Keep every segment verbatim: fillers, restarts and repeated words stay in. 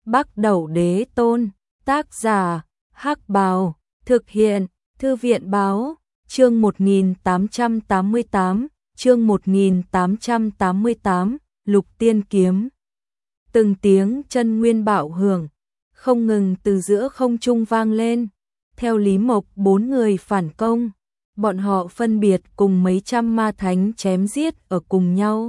Bắc Đẩu Đế Tôn, tác giả, Hắc Bào, thực hiện, Thư viện Báo, chương một nghìn tám trăm tám mươi tám, chương một nghìn tám trăm tám mươi tám, Lục Tiên Kiếm. Từng tiếng chân nguyên bạo hưởng, không ngừng từ giữa không trung vang lên, theo Lý Mộc bốn người phản công, bọn họ phân biệt cùng mấy trăm ma thánh chém giết ở cùng nhau.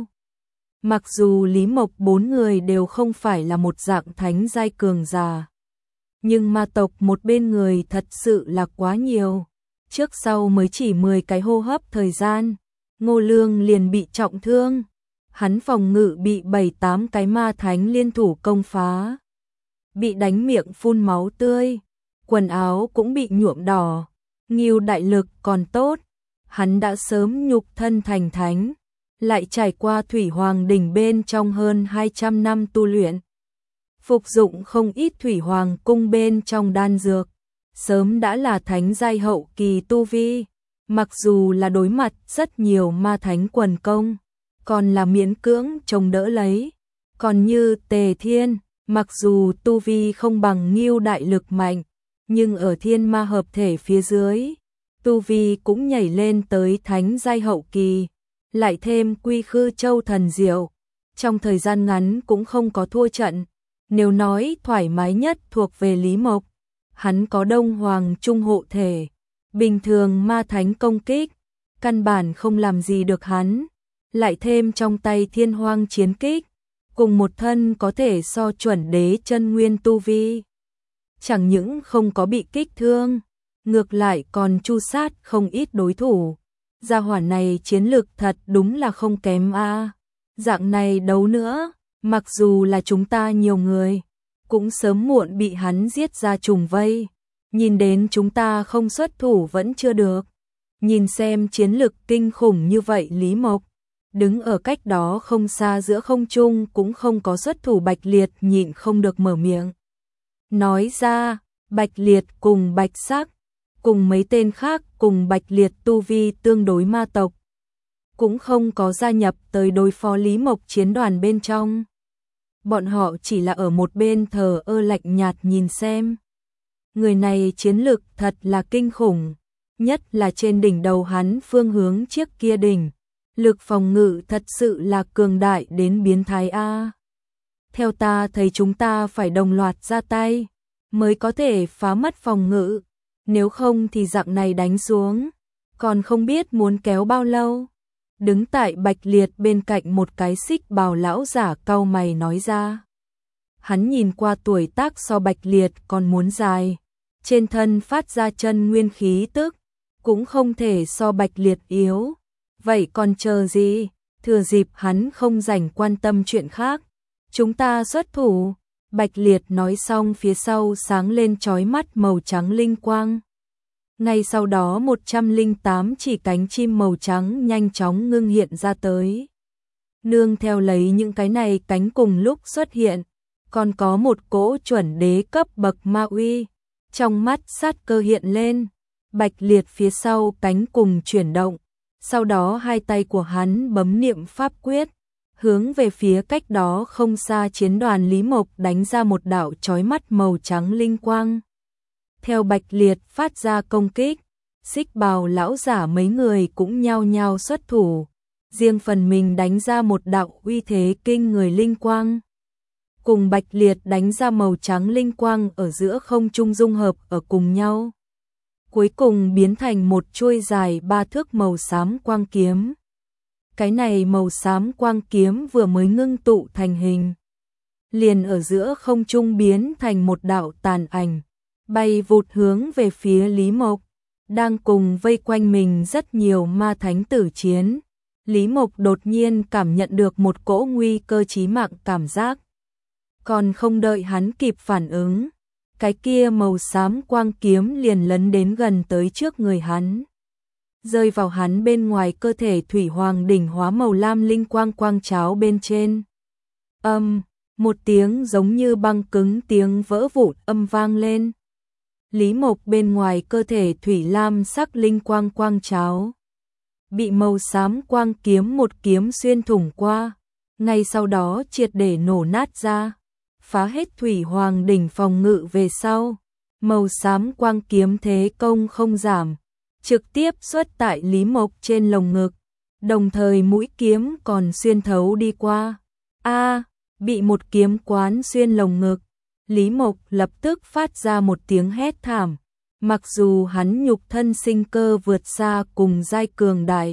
Mặc dù Lý Mộc bốn người đều không phải là một dạng thánh giai cường giả, nhưng ma tộc một bên người thật sự là quá nhiều. Trước sau mới chỉ mười cái hô hấp thời gian, Ngô Lương liền bị trọng thương. Hắn phòng ngự bị bảy tám cái ma thánh liên thủ công phá, bị đánh miệng phun máu tươi, quần áo cũng bị nhuộm đỏ. Ngưu đại lực còn tốt, hắn đã sớm nhục thân thành thánh, lại trải qua Thủy Hoàng đỉnh bên trong hơn hai trăm năm tu luyện, phục dụng không ít Thủy Hoàng cung bên trong đan dược, sớm đã là thánh giai hậu kỳ tu vi. Mặc dù là đối mặt rất nhiều ma thánh quần công, còn là miễn cưỡng chống đỡ lấy. Còn như Tề Thiên, mặc dù tu vi không bằng Ngưu đại lực mạnh, nhưng ở thiên ma hợp thể phía dưới, tu vi cũng nhảy lên tới thánh giai hậu kỳ, lại thêm Quy Khư Châu thần diệu, trong thời gian ngắn cũng không có thua trận. Nếu nói thoải mái nhất thuộc về Lý Mộc, hắn có Đông Hoàng Trung hộ thể, bình thường ma thánh công kích, căn bản không làm gì được hắn, lại thêm trong tay Thiên Hoang chiến kích, cùng một thân có thể so chuẩn đế chân nguyên tu vi. Chẳng những không có bị kích thương, ngược lại còn chu sát không ít đối thủ. Gia hỏa này chiến lực thật đúng là không kém a. À. Dạng này đấu nữa, mặc dù là chúng ta nhiều người, cũng sớm muộn bị hắn giết ra trùng vây. Nhìn đến chúng ta không xuất thủ vẫn chưa được. Nhìn xem chiến lực kinh khủng như vậy Lý Mộc, đứng ở cách đó không xa giữa không trung cũng không có xuất thủ. Bạch Liệt nhịn không được mở miệng nói ra. Bạch Liệt cùng Bạch Sắc, cùng mấy tên khác cùng Bạch Liệt tu vi tương đối ma tộc, cũng không có gia nhập tới đối phó Lý Mộc chiến đoàn bên trong. Bọn họ chỉ là ở một bên thờ ơ lạnh nhạt nhìn xem. Người này chiến lực thật là kinh khủng, nhất là trên đỉnh đầu hắn phương hướng chiếc kia đỉnh, lực phòng ngự thật sự là cường đại đến biến thái a. Theo ta thấy chúng ta phải đồng loạt ra tay mới có thể phá mất phòng ngự, nếu không thì dạng này đánh xuống, còn không biết muốn kéo bao lâu. Đứng tại Bạch Liệt bên cạnh một cái xích bào lão giả cau mày nói ra. Hắn nhìn qua tuổi tác so Bạch Liệt còn muốn dài, trên thân phát ra chân nguyên khí tức, cũng không thể so Bạch Liệt yếu. Vậy còn chờ gì, thừa dịp hắn không rảnh quan tâm chuyện khác, chúng ta xuất thủ. Bạch Liệt nói xong phía sau sáng lên chói mắt màu trắng linh quang. Ngay sau đó một trăm lẻ tám chỉ cánh chim màu trắng nhanh chóng ngưng hiện ra tới. Nương theo lấy những cái này cánh cùng lúc xuất hiện, còn có một cỗ chuẩn đế cấp bậc ma uy, trong mắt sát cơ hiện lên. Bạch Liệt phía sau cánh cùng chuyển động, sau đó hai tay của hắn bấm niệm pháp quyết, hướng về phía cách đó không xa chiến đoàn Lý Mộc đánh ra một đạo chói mắt màu trắng linh quang. Theo Bạch Liệt phát ra công kích, xích bào lão giả mấy người cũng nhao nhao xuất thủ, riêng phần mình đánh ra một đạo uy thế kinh người linh quang. Cùng Bạch Liệt đánh ra màu trắng linh quang ở giữa không trung dung hợp ở cùng nhau, cuối cùng biến thành một chuôi dài ba thước màu xám quang kiếm. Cái này màu xám quang kiếm vừa mới ngưng tụ thành hình, liền ở giữa không trung biến thành một đạo tàn ảnh, bay vụt hướng về phía Lý Mộc, đang cùng vây quanh mình rất nhiều ma thánh tử chiến. Lý Mộc đột nhiên cảm nhận được một cỗ nguy cơ chí mạng cảm giác. Còn không đợi hắn kịp phản ứng, cái kia màu xám quang kiếm liền lấn đến gần tới trước người hắn, rơi vào hắn bên ngoài cơ thể Thủy Hoàng đỉnh hóa màu lam linh quang quang cháo bên trên. Âm, một tiếng giống như băng cứng tiếng vỡ vụn âm vang lên. Lý Mộc bên ngoài cơ thể thủy lam sắc linh quang quang cháo bị màu xám quang kiếm một kiếm xuyên thủng qua, ngay sau đó triệt để nổ nát ra. phá hết thủy hoàng đỉnh phòng ngự về sau, màu xám quang kiếm thế công không giảm, trực tiếp xuất tại Lý Mộc trên lồng ngực, đồng thời mũi kiếm còn xuyên thấu đi qua. A, bị một kiếm quán xuyên lồng ngực, Lý Mộc lập tức phát ra một tiếng hét thảm, mặc dù hắn nhục thân sinh cơ vượt xa cùng giai cường đại.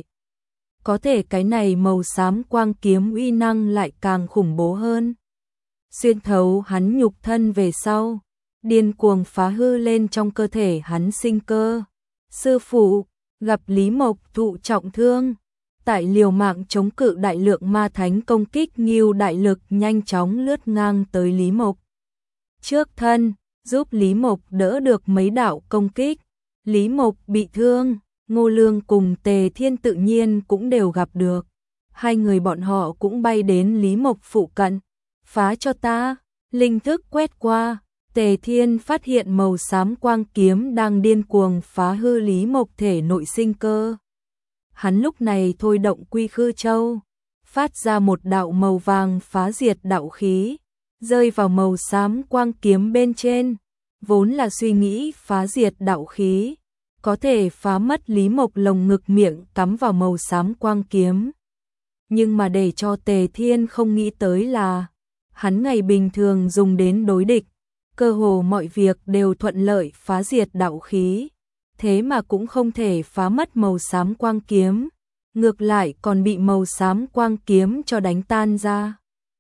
Có thể cái này màu xám quang kiếm uy năng lại càng khủng bố hơn. Xuyên thấu hắn nhục thân về sau, điên cuồng phá hư lên trong cơ thể hắn sinh cơ. Sư phụ, gặp Lý Mộc thụ trọng thương, tại liều mạng chống cự đại lượng ma thánh công kích, Ngưu đại lực nhanh chóng lướt ngang tới Lý Mộc trước thân, giúp Lý Mộc đỡ được mấy đạo công kích. Lý Mộc bị thương, Ngô Lương cùng Tề Thiên tự nhiên cũng đều gặp được. Hai người bọn họ cũng bay đến Lý Mộc phụ cận. Phá cho ta, linh thức quét qua, Tề Thiên phát hiện màu xám quang kiếm đang điên cuồng phá hư Lý Mộc thể nội sinh cơ. Hắn lúc này thôi động Quy Khư Châu, phát ra một đạo màu vàng phá diệt đạo khí, rơi vào màu xám quang kiếm bên trên, vốn là suy nghĩ phá diệt đạo khí, có thể phá mất Lý Mộc lồng ngực miệng cắm vào màu xám quang kiếm. Nhưng mà để cho Tề Thiên không nghĩ tới là, hắn ngày bình thường dùng đến đối địch, cơ hồ mọi việc đều thuận lợi phá diệt đạo khí, thế mà cũng không thể phá mất màu xám quang kiếm, ngược lại còn bị màu xám quang kiếm cho đánh tan ra.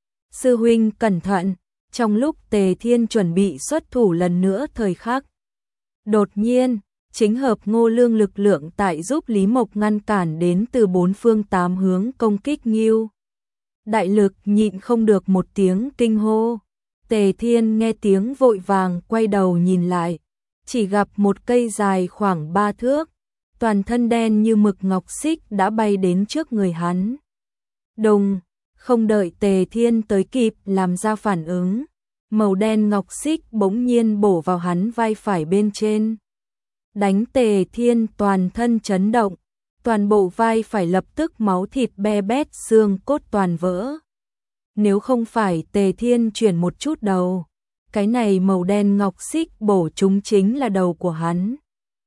Sư huynh cẩn thận, trong lúc Tề Thiên chuẩn bị xuất thủ lần nữa thời khắc. Đột nhiên, chính hợp Ngô Lương lực lượng tại giúp Lý Mộc ngăn cản đến từ bốn phương tám hướng công kích Ngưu đại lực nhịn không được một tiếng kinh hô. Tề Thiên nghe tiếng vội vàng quay đầu nhìn lại, chỉ gặp một cây dài khoảng ba thước, toàn thân đen như mực ngọc xích đã bay đến trước người hắn. Đùng, không đợi Tề Thiên tới kịp làm ra phản ứng, màu đen ngọc xích bỗng nhiên bổ vào hắn vai phải bên trên. Đánh Tề Thiên toàn thân chấn động, toàn bộ vai phải lập tức máu thịt be bét, xương cốt toàn vỡ. Nếu không phải Tề Thiên chuyển một chút đầu, cái này màu đen ngọc xích bổ trúng chính là đầu của hắn.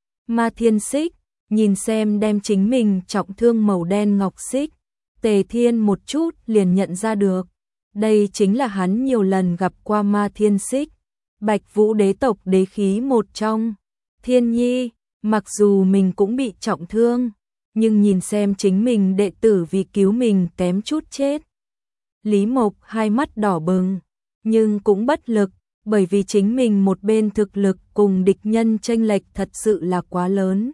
Ma Thiên Xích, nhìn xem đem chính mình trọng thương màu đen ngọc xích, Tề Thiên một chút liền nhận ra được, đây chính là hắn nhiều lần gặp qua Ma Thiên Xích, Bạch Vũ đế tộc đế khí một trong. Thiên Nhi, mặc dù mình cũng bị trọng thương, nhưng nhìn xem chính mình đệ tử vì cứu mình kém chút chết. Lý Mộc hai mắt đỏ bừng, nhưng cũng bất lực, bởi vì chính mình một bên thực lực cùng địch nhân chênh lệch thật sự là quá lớn.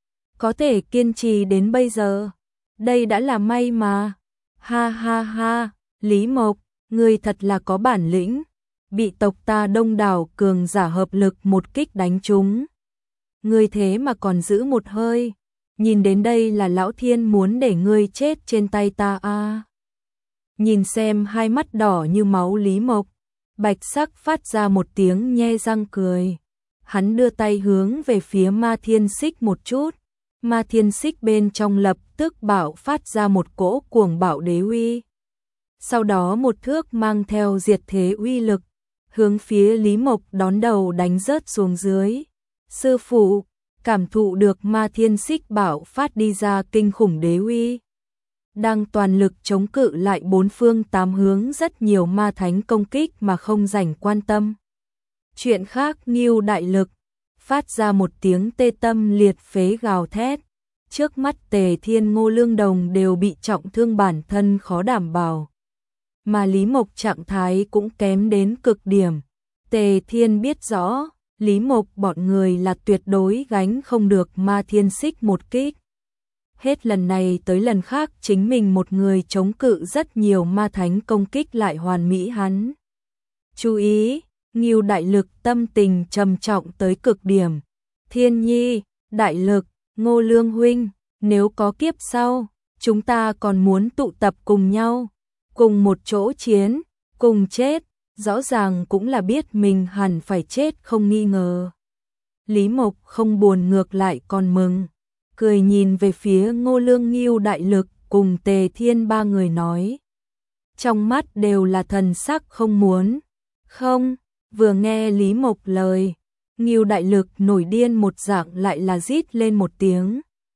Có thể kiên trì đến bây giờ, đây đã là may mà. Ha ha ha, Lý Mộc, ngươi thật là có bản lĩnh, bị tộc ta đông đảo cường giả hợp lực một kích đánh trúng. Ngươi thế mà còn giữ một hơi, nhìn đến đây là lão thiên muốn để ngươi chết trên tay ta a. À. Nhìn xem hai mắt đỏ như máu Lý Mộc, Bạch Sắc phát ra một tiếng nhe răng cười. Hắn đưa tay hướng về phía Ma Thiên Xích một chút, Ma Thiên Xích bên trong lập tức bạo phát ra một cỗ cuồng bạo đế uy. Sau đó một thước mang theo diệt thế uy lực, hướng phía Lý Mộc đón đầu đánh rớt xuống dưới. Sư phụ, cảm thụ được Ma Thiên Xích bạo phát đi ra kinh khủng đế uy, đang toàn lực chống cự lại bốn phương tám hướng rất nhiều ma thánh công kích mà không rảnh quan tâm. Chuyện khác, Ngưu đại lực phát ra một tiếng tê tâm liệt phế gào thét. Trước mắt Tề Thiên, Ngô Lương Đồng đều bị trọng thương, bản thân khó đảm bảo, mà Lý Mộc trạng thái cũng kém đến cực điểm. Tề Thiên biết rõ, Lý Mộc bọn người là tuyệt đối gánh không được Ma Thiên Xích một kích. Hết lần này tới lần khác chính mình một người chống cự rất nhiều ma thánh công kích lại hoàn mỹ hắn. Chú ý, Ngưu đại lực tâm tình trầm trọng tới cực điểm. Thiên Nhi, đại lực, Ngô Lương huynh, nếu có kiếp sau, chúng ta còn muốn tụ tập cùng nhau, cùng một chỗ chiến, cùng chết, rõ ràng cũng là biết mình hẳn phải chết không nghi ngờ. Lý Mộc không buồn, ngược lại còn mừng, cười nhìn về phía Ngô Lương, Ngưu đại lực cùng Tề Thiên ba người nói. Trong mắt đều là thần sắc không muốn, Không, vừa nghe Lý Mộc lời, Ngưu Đại Lực nổi điên một dạng lại là rít lên một tiếng.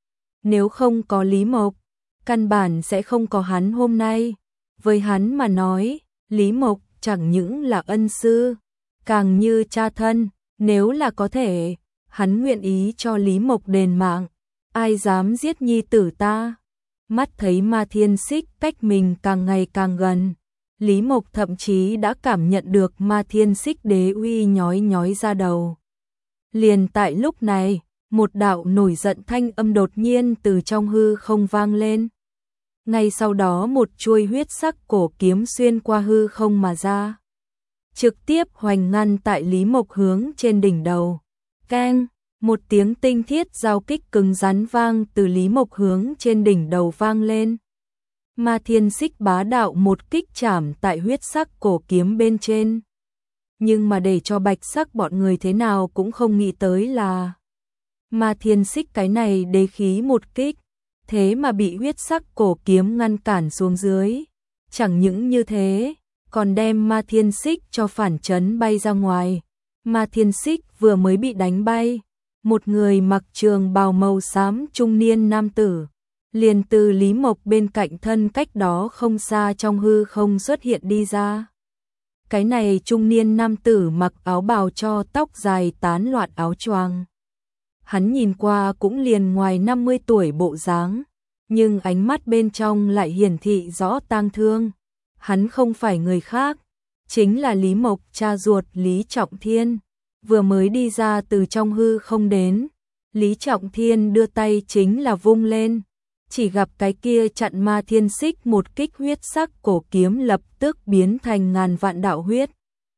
Nếu không có Lý Mộc, căn bản sẽ không có hắn hôm nay. Với hắn mà nói, Lý Mộc chẳng những là ân sư, càng như cha thân, nếu là có thể, hắn nguyện ý cho Lý Mộc đền mạng, ai dám giết nhi tử ta. Mắt thấy Ma Thiên Xích cách mình càng ngày càng gần, Lý Mộc thậm chí đã cảm nhận được Ma Thiên Xích đế uy nhói nhói ra đầu. Liền tại lúc này, một đạo nổi giận thanh âm đột nhiên từ trong hư không vang lên. Ngay sau đó một chuôi huyết sắc cổ kiếm xuyên qua hư không mà ra, trực tiếp hoành ngăn tại Lý Mộc hướng trên đỉnh đầu. Keng, một tiếng tinh thiết giao kích cứng rắn vang từ Lý Mộc hướng trên đỉnh đầu vang lên. Ma Thiên Xích bá đạo một kích chảm tại huyết sắc cổ kiếm bên trên. Nhưng mà để cho bạch sắc bọn người thế nào cũng không nghĩ tới là Ma Thiên Xích cái này đế khí một kích, thế mà bị huyết sắc cổ kiếm ngăn cản xuống dưới. Chẳng những như thế, còn đem Ma Thiên Xích cho phản chấn bay ra ngoài. Ma Thiên Xích vừa mới bị đánh bay, một người mặc trường bào màu xám trung niên nam tử, liền từ Lý Mộc bên cạnh thân cách đó không xa trong hư không xuất hiện đi ra. Cái này trung niên nam tử mặc áo bào cho tóc dài tán loạn áo choàng. Hắn nhìn qua cũng liền ngoài năm mươi tuổi bộ dáng, nhưng ánh mắt bên trong lại hiển thị rõ tang thương. Hắn không phải người khác, chính là Lý Mộc cha ruột Lý Trọng Thiên, vừa mới đi ra từ trong hư không đến. Lý Trọng Thiên đưa tay chính là vung lên, chỉ gặp cái kia chặn Ma Thiên Xích một kích huyết sắc cổ kiếm lập tức biến thành ngàn vạn đạo huyết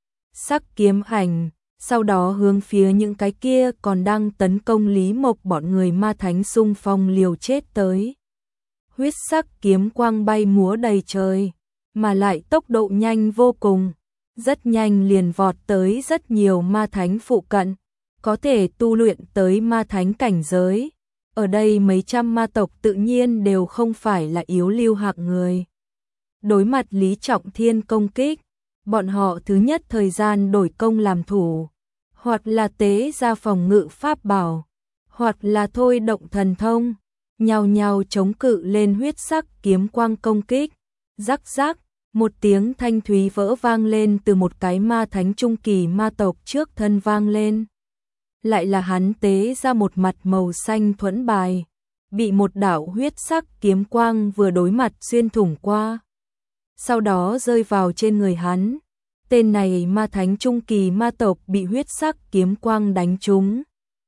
sắc kiếm ảnh, sau đó hướng phía những cái kia còn đang tấn công Lý Mộc bọn người ma thánh xung phong liều chết tới. Huyết sắc kiếm quang bay múa đầy trời, mà lại tốc độ nhanh vô cùng, rất nhanh liền vọt tới rất nhiều ma thánh phụ cận, có thể tu luyện tới ma thánh cảnh giới. Ở đây mấy trăm ma tộc tự nhiên đều không phải là yếu lưu hạng người. Đối mặt Lý Trọng Thiên công kích, bọn họ thứ nhất thời gian đổi công làm thủ, hoặc là tế ra phòng ngự pháp bảo, hoặc là thôi động thần thông, nhào nhào chống cự lên huyết sắc kiếm quang công kích. Rắc rắc, một tiếng thanh thúy vỡ vang lên từ một cái ma thánh trung kỳ ma tộc trước thân vang lên. Lại là hắn tế ra một mặt màu xanh thuẫn bài, bị một đạo huyết sắc kiếm quang vừa đối mặt xuyên thủng qua, sau đó rơi vào trên người hắn. Tên này ma thánh trung kỳ ma tộc bị huyết sắc kiếm quang đánh trúng,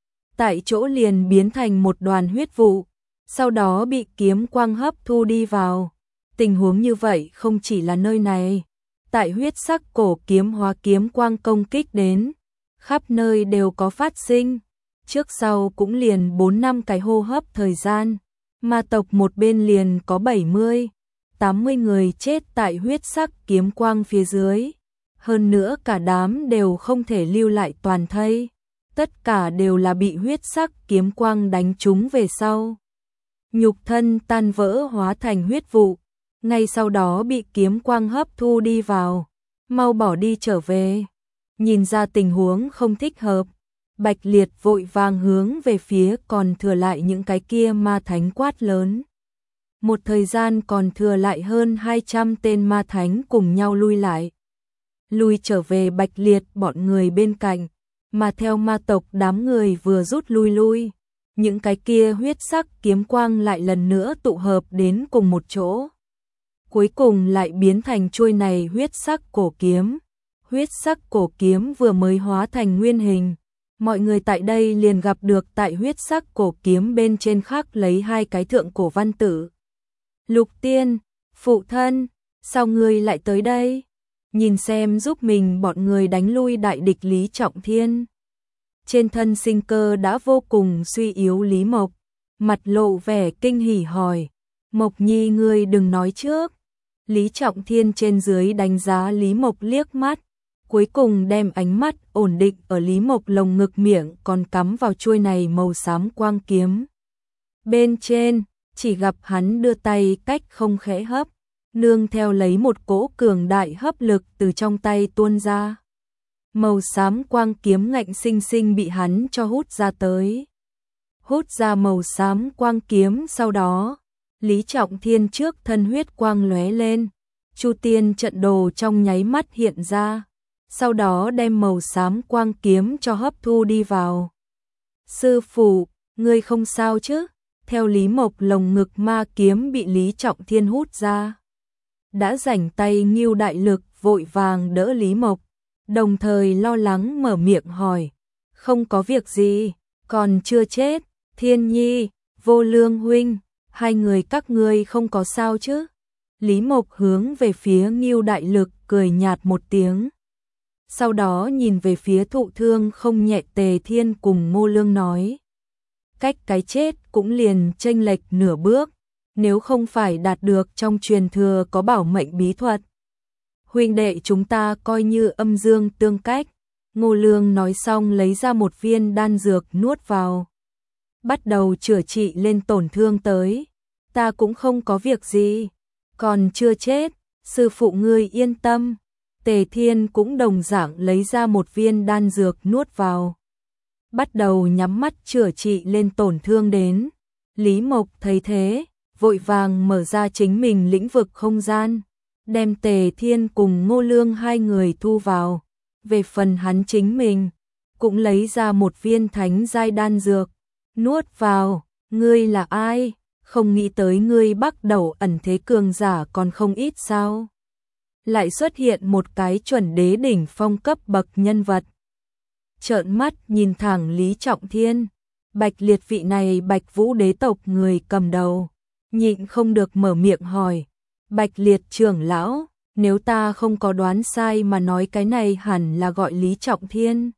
tại chỗ liền biến thành một đoàn huyết vụ, sau đó bị kiếm quang hấp thu đi vào. Tình huống như vậy không chỉ là nơi này, tại huyết sắc cổ kiếm hóa kiếm quang công kích đến, khắp nơi đều có phát sinh. Trước sau cũng liền bốn năm cái hô hấp thời gian, ma tộc một bên liền có bảy mươi, tám mươi người chết tại huyết sắc kiếm quang phía dưới. Hơn nữa cả đám đều không thể lưu lại toàn thây, tất cả đều là bị huyết sắc kiếm quang đánh trúng về sau, nhục thân tan vỡ hóa thành huyết vụ, ngay sau đó bị kiếm quang hấp thu đi vào. Mau bỏ đi trở về. Nhìn ra tình huống không thích hợp, Bạch Liệt vội vàng hướng về phía còn thừa lại những cái kia ma thánh quát lớn. Một thời gian còn thừa lại hơn hai trăm tên ma thánh cùng nhau lui lại. Lui trở về Bạch Liệt bọn người bên cạnh, mà theo ma tộc đám người vừa rút lui lui, những cái kia huyết sắc kiếm quang lại lần nữa tụ hợp đến cùng một chỗ. Cuối cùng lại biến thành chuôi này huyết sắc cổ kiếm. Huyết sắc cổ kiếm vừa mới hóa thành nguyên hình, mọi người tại đây liền gặp được tại huyết sắc cổ kiếm bên trên khắc lấy hai cái thượng cổ văn tự. Lục Tiên, phụ thân, sao ngươi lại tới đây? Nhìn xem giúp mình bọn người đánh lui đại địch Lý Trọng Thiên. Trên thân sinh cơ đã vô cùng suy yếu Lý Mộc, mặt lộ vẻ kinh hỉ hỏi, Mộc Nhi ngươi đừng nói trước. Lý Trọng Thiên trên dưới đánh giá Lý Mộc liếc mắt, cuối cùng đem ánh mắt ổn định ở Lý Mộc lồng ngực miệng còn cắm vào chuôi này màu xám quang kiếm. Bên trên, chỉ gặp hắn đưa tay cách không khẽ hấp, nương theo lấy một cỗ cường đại hấp lực từ trong tay tuôn ra. Màu xám quang kiếm ngạnh sinh sinh bị hắn cho hút ra tới. Hút ra màu xám quang kiếm sau đó, Lý Trọng Thiên trước thân huyết quang lóe lên, Chu Tiên trận đồ trong nháy mắt hiện ra, sau đó đem màu xám quang kiếm cho hấp thu đi vào. Sư phụ, ngươi không sao chứ? Theo Lý Mộc lồng ngực ma kiếm bị Lý Trọng Thiên hút ra. Đã rảnh tay Ngưu đại lực vội vàng đỡ Lý Mộc, đồng thời lo lắng mở miệng hỏi. Không có việc gì, còn chưa chết, Thiên Nhi, Vô Lương huynh, hai người các ngươi không có sao chứ? Lý Mộc hướng về phía Ngưu đại lực cười nhạt một tiếng. Sau đó nhìn về phía thụ thương không nhẹ Tề Thiên cùng Ngô Lương nói. Cách cái chết cũng liền chênh lệch nửa bước, nếu không phải đạt được trong truyền thừa có bảo mệnh bí thuật. Huynh đệ chúng ta coi như âm dương tương cách. Ngô Lương nói xong lấy ra một viên đan dược nuốt vào. Bắt đầu chữa trị lên tổn thương tới. Ta cũng không có việc gì, còn chưa chết, sư phụ ngươi yên tâm. Tề Thiên cũng đồng dạng lấy ra một viên đan dược nuốt vào. Bắt đầu nhắm mắt chữa trị lên tổn thương đến. Lý Mộc thấy thế, vội vàng mở ra chính mình lĩnh vực không gian, đem Tề Thiên cùng Ngô Lương hai người thu vào. Về phần hắn chính mình, cũng lấy ra một viên thánh giai đan dược, nuốt vào. Ngươi là ai? Không nghĩ tới ngươi bắt đầu ẩn thế cường giả còn không ít sao? Lại xuất hiện một cái chuẩn đế đỉnh phong cấp bậc nhân vật. Trợn mắt nhìn thẳng Lý Trọng Thiên, Bạch Liệt vị này Bạch Vũ đế tộc người cầm đầu, nhịn không được mở miệng hỏi. Bạch Liệt trưởng lão, nếu ta không có đoán sai mà nói cái này hẳn là gọi Lý Trọng Thiên.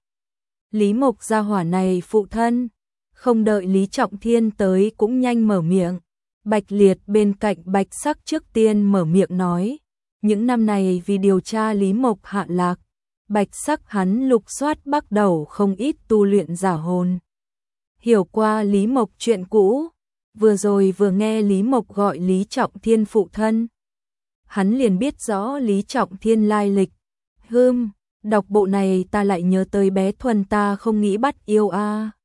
Lý Mộc gia hỏa này phụ thân. Không đợi Lý Trọng Thiên tới cũng nhanh mở miệng. Bạch Liệt bên cạnh Bạch Sắc trước tiên mở miệng nói. Những năm này vì điều tra Lý Mộc hạ lạc, Bạch Sắc hắn lục soát bắt đầu không ít tu luyện giả hồn. Hiểu qua Lý Mộc chuyện cũ, vừa rồi vừa nghe Lý Mộc gọi Lý Trọng Thiên phụ thân. Hắn liền biết rõ Lý Trọng Thiên lai lịch. Hừm, đọc bộ này ta lại nhớ tới bé Thuần ta không nghĩ bắt yêu a. À.